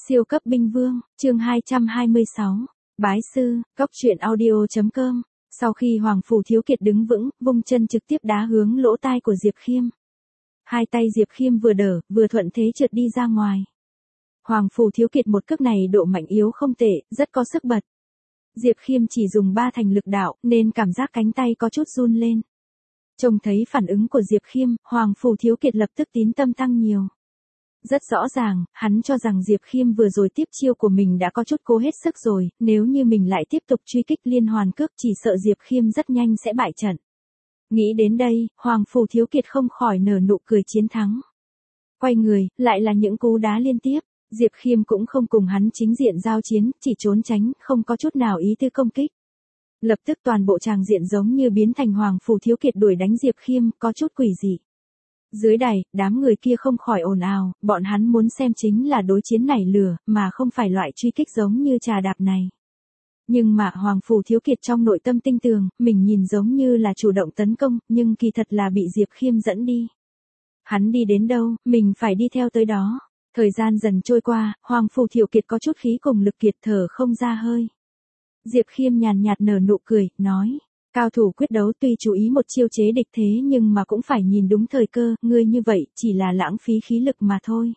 Siêu cấp binh vương, chương 226. Bái sư, cóc truyện audio.com. Sau khi Hoàng Phủ Thiếu Kiệt đứng vững, vung chân trực tiếp đá hướng lỗ tai của Diệp Khiêm. Hai tay Diệp Khiêm vừa đỡ, vừa thuận thế trượt đi ra ngoài. Hoàng Phủ Thiếu Kiệt một cước này độ mạnh yếu không tệ, rất có sức bật. Diệp Khiêm chỉ dùng 3 thành lực đạo, nên cảm giác cánh tay có chút run lên. Trông thấy phản ứng của Diệp Khiêm, Hoàng Phủ Thiếu Kiệt lập tức tín tâm tăng nhiều. Rất rõ ràng, hắn cho rằng Diệp Khiêm vừa rồi tiếp chiêu của mình đã có chút cố hết sức rồi, nếu như mình lại tiếp tục truy kích liên hoàn cước chỉ sợ Diệp Khiêm rất nhanh sẽ bại trận. Nghĩ đến đây, Hoàng Phủ Thiếu Kiệt không khỏi nở nụ cười chiến thắng. Quay người, lại là những cú đá liên tiếp, Diệp Khiêm cũng không cùng hắn chính diện giao chiến, chỉ trốn tránh, không có chút nào ý tư công kích. Lập tức toàn bộ tràng diện giống như biến thành Hoàng Phủ Thiếu Kiệt đuổi đánh Diệp Khiêm, có chút quỷ dị. Dưới đài, đám người kia không khỏi ồn ào, bọn hắn muốn xem chính là đối chiến nảy lửa, mà không phải loại truy kích giống như trà đạp này. Nhưng mà Hoàng Phủ Thiếu Kiệt trong nội tâm tinh tường, mình nhìn giống như là chủ động tấn công, nhưng kỳ thật là bị Diệp Khiêm dẫn đi. Hắn đi đến đâu, mình phải đi theo tới đó. Thời gian dần trôi qua, Hoàng Phủ Thiếu Kiệt có chút khí cùng lực kiệt thở không ra hơi. Diệp Khiêm nhàn nhạt nở nụ cười, nói. Cao thủ quyết đấu tuy chú ý một chiêu chế địch thế nhưng mà cũng phải nhìn đúng thời cơ, ngươi như vậy chỉ là lãng phí khí lực mà thôi.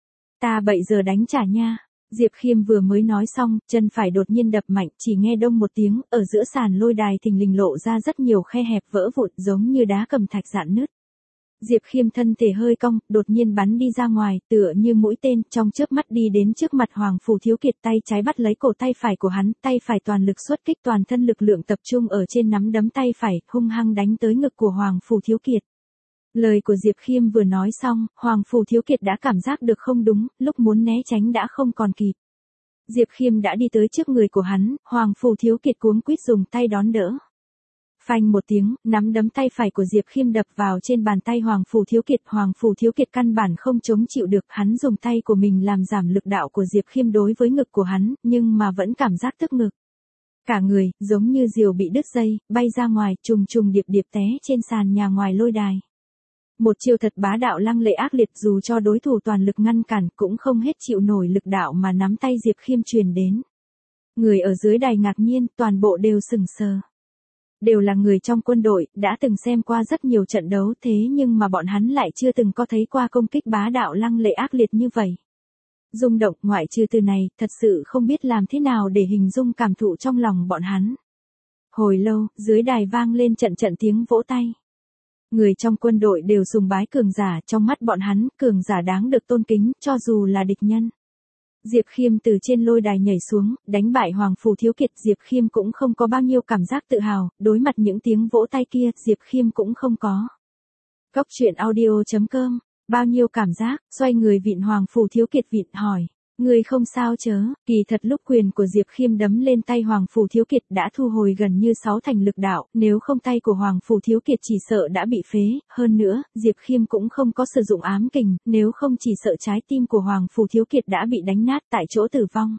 Ta bậy giờ đánh trả nha. Diệp Khiêm vừa mới nói xong, chân phải đột nhiên đập mạnh, chỉ nghe đông một tiếng, ở giữa sàn lôi đài thình lình lộ ra rất nhiều khe hẹp vỡ vụn giống như đá cầm thạch rạn nứt. Diệp Khiêm thân thể hơi cong, đột nhiên bắn đi ra ngoài, tựa như mũi tên, trong chớp mắt đi đến trước mặt Hoàng Phủ Thiếu Kiệt, tay trái bắt lấy cổ tay phải của hắn, tay phải toàn lực xuất kích, toàn thân lực lượng tập trung ở trên nắm đấm tay phải, hung hăng đánh tới ngực của Hoàng Phủ Thiếu Kiệt. Lời của Diệp Khiêm vừa nói xong, Hoàng Phủ Thiếu Kiệt đã cảm giác được không đúng, lúc muốn né tránh đã không còn kịp. Diệp Khiêm đã đi tới trước người của hắn, Hoàng Phủ Thiếu Kiệt cuống quýt dùng tay đón đỡ. Phanh một tiếng, nắm đấm tay phải của Diệp Khiêm đập vào trên bàn tay Hoàng Phủ Thiếu Kiệt. Hoàng Phủ Thiếu Kiệt căn bản không chống chịu được, hắn dùng tay của mình làm giảm lực đạo của Diệp Khiêm đối với ngực của hắn, nhưng mà vẫn cảm giác tức ngực. Cả người, giống như diều bị đứt dây, bay ra ngoài, trùng trùng điệp điệp té trên sàn nhà ngoài lôi đài. Một chiêu thật bá đạo lăng lệ ác liệt, dù cho đối thủ toàn lực ngăn cản cũng không hết chịu nổi lực đạo mà nắm tay Diệp Khiêm truyền đến. Người ở dưới đài ngạc nhiên, toàn bộ đều sững sờ. Đều là người trong quân đội, đã từng xem qua rất nhiều trận đấu thế nhưng mà bọn hắn lại chưa từng có thấy qua công kích bá đạo lăng lệ ác liệt như vậy. Rung động, ngoại trừ từ này, thật sự không biết làm thế nào để hình dung cảm thụ trong lòng bọn hắn. Hồi lâu, dưới đài vang lên trận trận tiếng vỗ tay. Người trong quân đội đều sùng bái cường giả, trong mắt bọn hắn, cường giả đáng được tôn kính, cho dù là địch nhân. Diệp Khiêm từ trên lôi đài nhảy xuống, đánh bại Hoàng Phủ Thiếu Kiệt. Diệp Khiêm cũng không có bao nhiêu cảm giác tự hào, đối mặt những tiếng vỗ tay kia, Diệp Khiêm cũng không có. Cóc truyện audio.com, bao nhiêu cảm giác, xoay người vịn Hoàng Phủ Thiếu Kiệt vịn hỏi. Người không sao chớ, kỳ thật lúc quyền của Diệp Khiêm đấm lên tay Hoàng Phủ Thiếu Kiệt đã thu hồi gần như 6 thành lực đạo, nếu không tay của Hoàng Phủ Thiếu Kiệt chỉ sợ đã bị phế, hơn nữa, Diệp Khiêm cũng không có sử dụng ám kình, nếu không chỉ sợ trái tim của Hoàng Phủ Thiếu Kiệt đã bị đánh nát tại chỗ tử vong.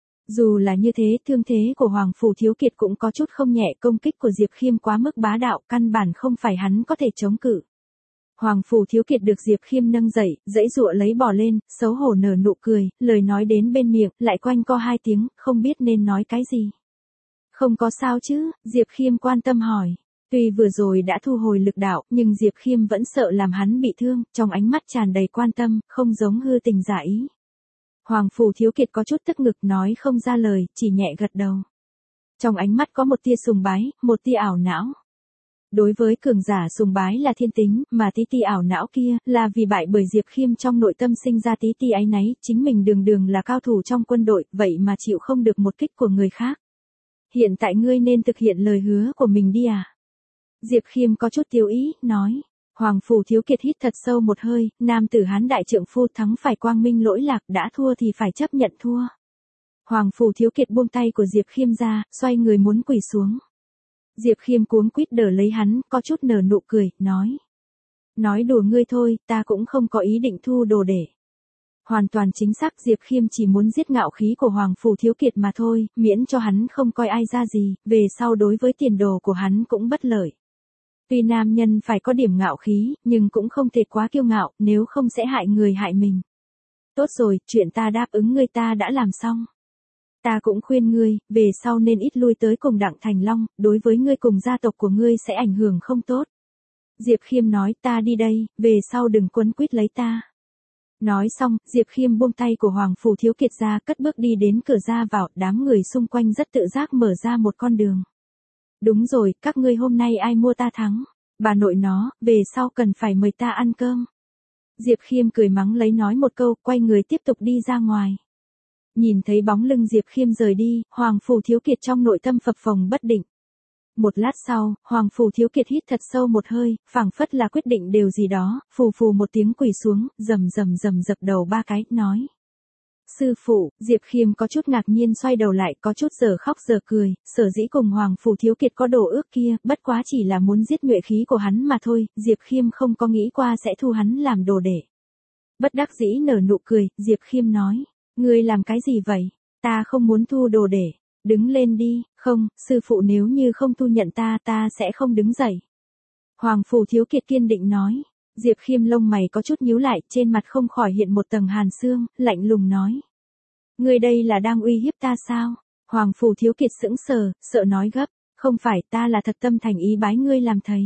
Dù là như thế, thương thế của Hoàng Phủ Thiếu Kiệt cũng có chút không nhẹ, công kích của Diệp Khiêm quá mức bá đạo, căn bản không phải hắn có thể chống cự. Hoàng Phủ Thiếu Kiệt được Diệp Khiêm nâng dậy, giãy giụa lấy bò lên, xấu hổ nở nụ cười, lời nói đến bên miệng, lại quanh co 2 tiếng, không biết nên nói cái gì. Không có sao chứ, Diệp Khiêm quan tâm hỏi. Tuy vừa rồi đã thu hồi lực đạo, nhưng Diệp Khiêm vẫn sợ làm hắn bị thương, trong ánh mắt tràn đầy quan tâm, không giống hư tình giả ý. Hoàng Phủ Thiếu Kiệt có chút tức ngực, nói không ra lời, chỉ nhẹ gật đầu. Trong ánh mắt có một tia sùng bái, một tia ảo não. Đối với cường giả sùng bái là thiên tính, mà tí ti ảo não kia, là vì bại bởi Diệp Khiêm trong nội tâm sinh ra tí ti áy náy, chính mình đường đường là cao thủ trong quân đội, vậy mà chịu không được một kích của người khác. Hiện tại ngươi nên thực hiện lời hứa của mình đi à? Diệp Khiêm có chút tiêu ý, nói. Hoàng Phủ Thiếu Kiệt hít thật sâu một hơi, nam tử Hán đại trượng phu thắng phải quang minh lỗi lạc, đã thua thì phải chấp nhận thua. Hoàng Phủ Thiếu Kiệt buông tay của Diệp Khiêm ra, xoay người muốn quỳ xuống. Diệp Khiêm cuống quýt đỡ lấy hắn, có chút nở nụ cười, nói. Nói đùa ngươi thôi, ta cũng không có ý định thu đồ để. Hoàn toàn chính xác, Diệp Khiêm chỉ muốn giết ngạo khí của Hoàng Phủ Thiếu Kiệt mà thôi, miễn cho hắn không coi ai ra gì, về sau đối với tiền đồ của hắn cũng bất lợi. Tuy nam nhân phải có điểm ngạo khí, nhưng cũng không thể quá kiêu ngạo, nếu không sẽ hại người hại mình. Tốt rồi, chuyện ta đáp ứng ngươi ta đã làm xong. Ta cũng khuyên ngươi, về sau nên ít lui tới cùng Đặng Thành Long, đối với ngươi cùng gia tộc của ngươi sẽ ảnh hưởng không tốt. Diệp Khiêm nói, ta đi đây, về sau đừng quấn quýt lấy ta. Nói xong, Diệp Khiêm buông tay của Hoàng Phủ Thiếu Kiệt ra, cất bước đi đến cửa ra vào, đám người xung quanh rất tự giác mở ra một con đường. Đúng rồi, các ngươi hôm nay ai mua ta thắng? Bà nội nó, về sau cần phải mời ta ăn cơm. Diệp Khiêm cười mắng lấy nói một câu, quay người tiếp tục đi ra ngoài. Nhìn thấy bóng lưng Diệp Khiêm rời đi, Hoàng Phủ Thiếu Kiệt trong nội tâm phập phồng bất định. Một lát sau, Hoàng Phủ Thiếu Kiệt hít thật sâu một hơi, phảng phất là quyết định điều gì đó, phù phù một tiếng quỳ xuống, rầm dập đầu 3 cái, nói. Sư phụ, Diệp Khiêm có chút ngạc nhiên xoay đầu lại, có chút giờ khóc giờ cười, sở dĩ cùng Hoàng Phủ Thiếu Kiệt có đồ ước kia, bất quá chỉ là muốn giết nhuệ khí của hắn mà thôi, Diệp Khiêm không có nghĩ qua sẽ thu hắn làm đồ đệ. Bất đắc dĩ nở nụ cười, Diệp Khiêm nói, ngươi làm cái gì vậy? Ta không muốn thu đồ đệ. Đứng lên đi, không, sư phụ nếu như không thu nhận ta sẽ không đứng dậy. Hoàng Phủ Thiếu Kiệt kiên định nói. Diệp Khiêm lông mày có chút nhíu lại, trên mặt không khỏi hiện một tầng hàn xương, lạnh lùng nói. Ngươi đây là đang uy hiếp ta sao? Hoàng Phủ Thiếu Kiệt sững sờ, sợ nói gấp, không phải, ta là thật tâm thành ý bái ngươi làm thầy.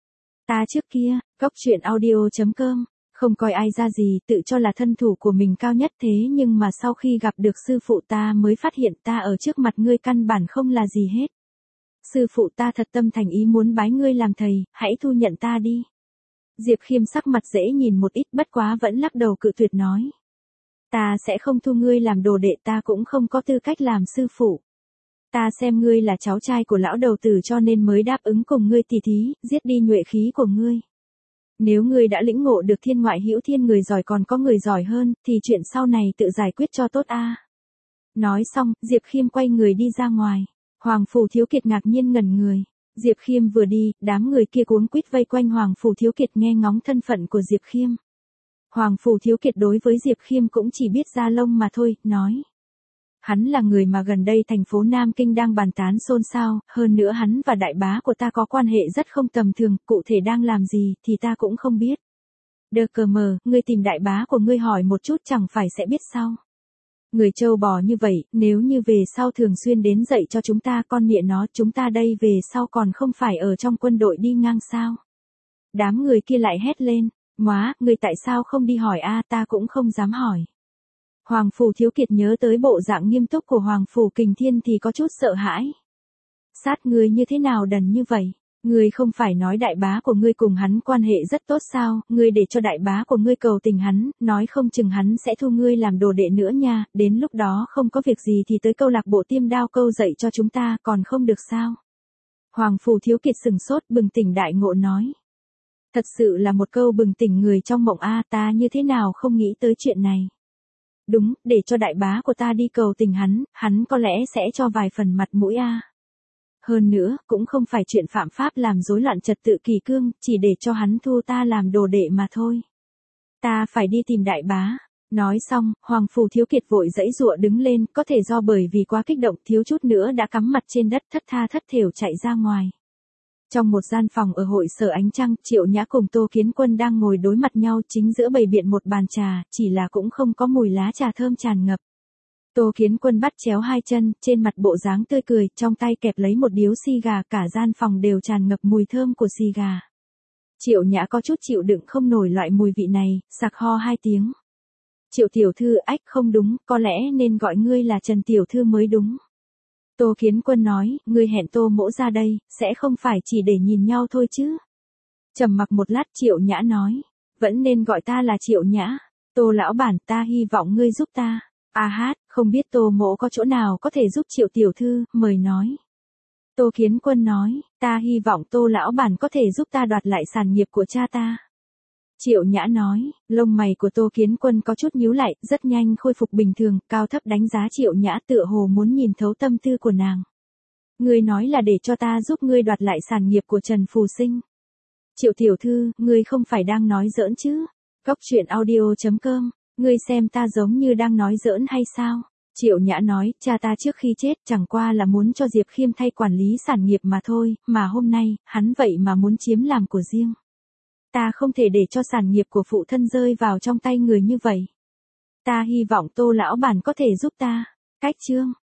Ta trước kia, coctruyện.audio.com, không coi ai ra gì, tự cho là thân thủ của mình cao nhất thế nhưng mà sau khi gặp được sư phụ ta mới phát hiện ta ở trước mặt ngươi căn bản không là gì hết. Sư phụ ta thật tâm thành ý muốn bái ngươi làm thầy, hãy thu nhận ta đi. Diệp Khiêm sắc mặt dễ nhìn một ít, bất quá vẫn lắc đầu cự tuyệt nói. Ta sẽ không thu ngươi làm đồ đệ, ta cũng không có tư cách làm sư phụ. Ta xem ngươi là cháu trai của lão đầu tử cho nên mới đáp ứng cùng ngươi tỉ thí, giết đi nhuệ khí của ngươi. Nếu ngươi đã lĩnh ngộ được thiên ngoại hữu thiên, người giỏi còn có người giỏi hơn, thì chuyện sau này tự giải quyết cho tốt a. Nói xong, Diệp Khiêm quay người đi ra ngoài. Hoàng Phủ Thiếu Kiệt ngạc nhiên ngẩn người. Diệp Khiêm vừa đi, đám người kia cuống quýt vây quanh Hoàng Phủ Thiếu Kiệt nghe ngóng thân phận của Diệp Khiêm. Hoàng Phủ Thiếu Kiệt đối với Diệp Khiêm cũng chỉ biết da lông mà thôi, nói. Hắn là người mà gần đây thành phố Nam Kinh đang bàn tán xôn xao, hơn nữa hắn và đại bá của ta có quan hệ rất không tầm thường, cụ thể đang làm gì thì ta cũng không biết. Đờ cờ mờ, ngươi tìm đại bá của ngươi hỏi một chút chẳng phải sẽ biết sao. Người trâu bò như vậy, nếu như về sau thường xuyên đến dạy cho chúng ta con mẹ nó, chúng ta đây về sau còn không phải ở trong quân đội đi ngang sao. Đám người kia lại hét lên, móa, người tại sao không đi hỏi a, ta cũng không dám hỏi. Hoàng Phủ Thiếu Kiệt nhớ tới bộ dạng nghiêm túc của Hoàng Phủ Kình Thiên thì có chút sợ hãi. Sát ngươi như thế nào đần như vậy? Ngươi không phải nói đại bá của ngươi cùng hắn quan hệ rất tốt sao? Ngươi để cho đại bá của ngươi cầu tình hắn, nói không chừng hắn sẽ thu ngươi làm đồ đệ nữa nha, đến lúc đó không có việc gì thì tới câu lạc bộ Tiêm Đao Câu dạy cho chúng ta, còn không được sao? Hoàng Phủ Thiếu Kiệt sừng sốt bừng tỉnh đại ngộ nói. Thật sự là một câu bừng tỉnh người trong mộng a, ta như thế nào không nghĩ tới chuyện này. Đúng, để cho đại bá của ta đi cầu tình hắn có lẽ sẽ cho vài phần mặt mũi a. Hơn nữa, cũng không phải chuyện phạm pháp làm rối loạn trật tự kỷ cương, chỉ để cho hắn thu ta làm đồ đệ mà thôi. Ta phải đi tìm đại bá. Nói xong, Hoàng Phủ Thiếu Kiệt vội giãy giụa đứng lên, có thể do bởi vì quá kích động thiếu chút nữa đã cắm mặt trên đất thất tha thất thểu chạy ra ngoài. Trong một gian phòng ở hội sở Ánh Trăng, Triệu Nhã cùng Tô Kiến Quân đang ngồi đối mặt nhau chính giữa bày biện một bàn trà, chỉ là cũng không có mùi lá trà thơm tràn ngập. Tô Kiến Quân bắt chéo hai chân, trên mặt bộ dáng tươi cười, trong tay kẹp lấy một điếu xì gà, cả gian phòng đều tràn ngập mùi thơm của xì gà. Triệu Nhã có chút chịu đựng không nổi loại mùi vị này, sặc ho 2 tiếng. Triệu tiểu thư, ách không đúng, có lẽ nên gọi ngươi là Trần tiểu thư mới đúng. Tô Kiến Quân nói, ngươi hẹn Tô mỗ ra đây, sẽ không phải chỉ để nhìn nhau thôi chứ. Trầm mặc một lát Triệu Nhã nói, vẫn nên gọi ta là Triệu Nhã. Tô lão bản, ta hy vọng ngươi giúp ta. A hát, không biết Tô mỗ có chỗ nào có thể giúp Triệu tiểu thư, mời nói. Tô Kiến Quân nói, ta hy vọng Tô lão bản có thể giúp ta đoạt lại sản nghiệp của cha ta. Triệu Nhã nói, lông mày của Tô Kiến Quân có chút nhíu lại, rất nhanh khôi phục bình thường, cao thấp đánh giá Triệu Nhã tựa hồ muốn nhìn thấu tâm tư của nàng. Ngươi nói là để cho ta giúp ngươi đoạt lại sản nghiệp của Trần Phù Sinh. Triệu tiểu thư, ngươi không phải đang nói giỡn chứ? Coctruyện.audio.com, ngươi xem ta giống như đang nói giỡn hay sao? Triệu Nhã nói, cha ta trước khi chết chẳng qua là muốn cho Diệp Khiêm thay quản lý sản nghiệp mà thôi, mà hôm nay, hắn vậy mà muốn chiếm làm của riêng. Ta không thể để cho sản nghiệp của phụ thân rơi vào trong tay người như vậy. Ta hy vọng Tô lão bản có thể giúp ta. Cách chương